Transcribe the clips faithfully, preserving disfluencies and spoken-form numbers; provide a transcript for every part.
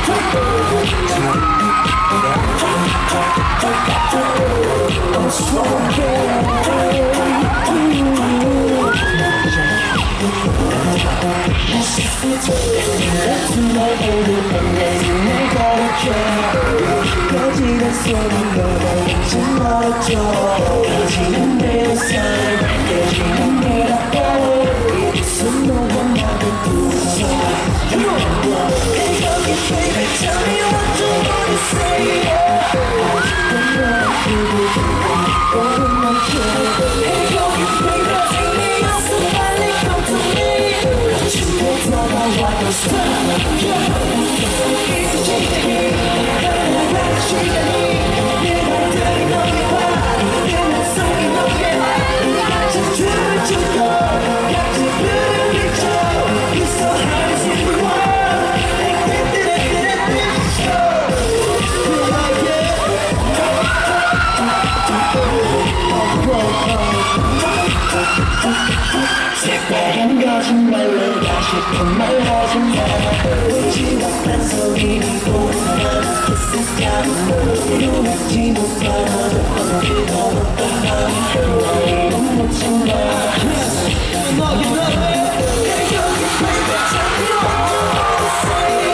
꺼지는 소리가 잊지 말아줘. 꺼지는 내 삶, 깨지는 내 앞에 입술 너와 나를 부숴. Hey, baby, baby, tell me what you wanna say. Hey, baby, take me out, so finally come to me. 집에 들어가와 너 stop. 색다른 거짓말로 싶은 말 하지 마. 울지 못한 소리고 사랑은 있을까. 이루지 못하는 어떻게 더웠던 마음을 넌 묻지 마. 너에게 너의 여기 baby tell me what you wanna say.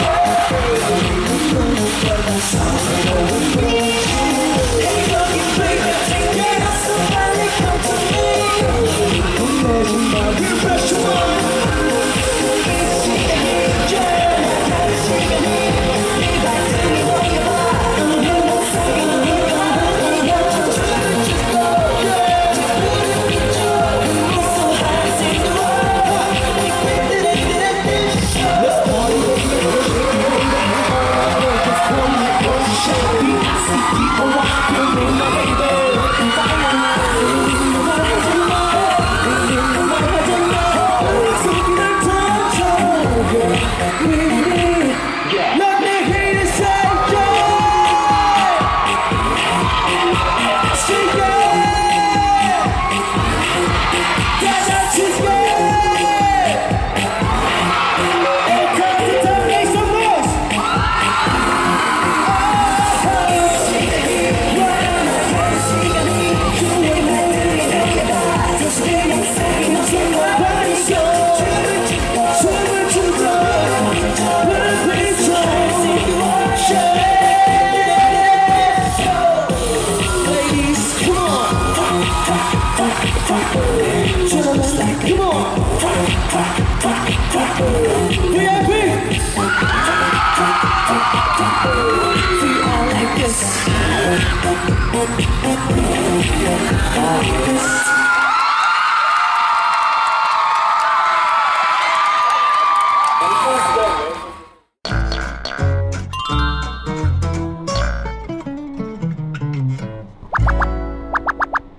너는 빨간 사랑으로 Hey 여기 baby take me out so finally come to me. 보내지 마. You press you on. We all like this.